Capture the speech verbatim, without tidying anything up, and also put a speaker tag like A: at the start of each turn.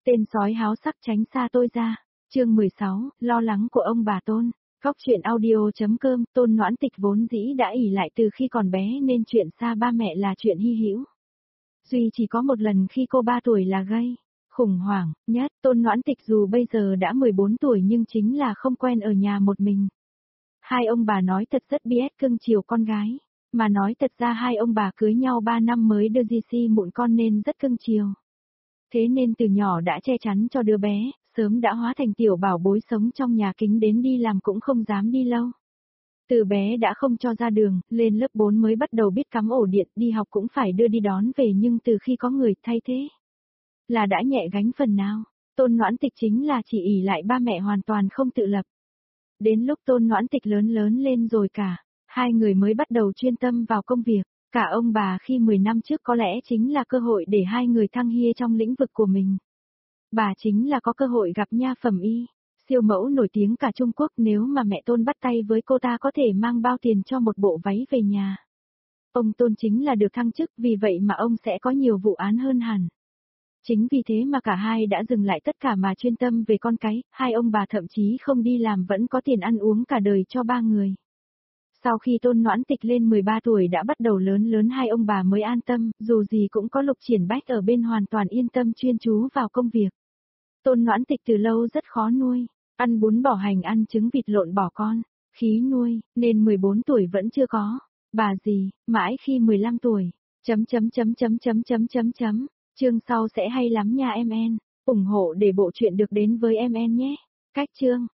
A: Tên sói háo sắc tránh xa tôi ra. Chương mười sáu, lo lắng của ông bà Tôn. Góc truyện audio.com. Tôn Noãn Tịch vốn dĩ đã ỷ lại từ khi còn bé nên chuyện xa ba mẹ là chuyện hy hữu. Duy chỉ có một lần khi cô ba tuổi là gây khủng hoảng nhất. Tôn Noãn Tịch dù bây giờ đã mười bốn tuổi nhưng chính là không quen ở nhà một mình. Hai ông bà nói thật rất biết cưng chiều con gái. Mà nói thật ra hai ông bà cưới nhau ba năm mới đưa gi xi mụn con nên rất cưng chiều. Thế nên từ nhỏ đã che chắn cho đứa bé, sớm đã hóa thành tiểu bảo bối sống trong nhà kính đến đi làm cũng không dám đi lâu. Từ bé đã không cho ra đường, lên lớp bốn mới bắt đầu biết cắm ổ điện, đi học cũng phải đưa đi đón về nhưng từ khi có người thay thế, là đã nhẹ gánh phần nào. Tôn Noãn Tịch chính là chỉ ỷ lại ba mẹ hoàn toàn không tự lập. Đến lúc Tôn Noãn Tịch lớn lớn lên rồi cả, hai người mới bắt đầu chuyên tâm vào công việc. Cả ông bà khi mười năm trước có lẽ chính là cơ hội để hai người thăng hia trong lĩnh vực của mình. Bà chính là có cơ hội gặp nha phẩm y, siêu mẫu nổi tiếng cả Trung Quốc, nếu mà mẹ Tôn bắt tay với cô ta có thể mang bao tiền cho một bộ váy về nhà. Ông Tôn chính là được thăng chức, vì vậy mà ông sẽ có nhiều vụ án hơn hẳn. Chính vì thế mà cả hai đã dừng lại tất cả mà chuyên tâm về con cái, hai ông bà thậm chí không đi làm vẫn có tiền ăn uống cả đời cho ba người. Sau khi Tôn Noãn Tịch lên mười ba tuổi đã bắt đầu lớn lớn hai ông bà mới an tâm, dù gì cũng có Lục Triển Bách ở bên hoàn toàn yên tâm chuyên chú vào công việc. Tôn Noãn Tịch từ lâu rất khó nuôi, ăn bún bỏ hành ăn trứng vịt lộn bỏ con, khí nuôi, nên mười bốn tuổi vẫn chưa có. Bà gì, mãi khi mười lăm tuổi, chấm chấm chấm chấm chấm chấm chấm chấm, chương sau sẽ hay lắm nha em en, ủng hộ để bộ truyện được đến với em en nhé. Cách chương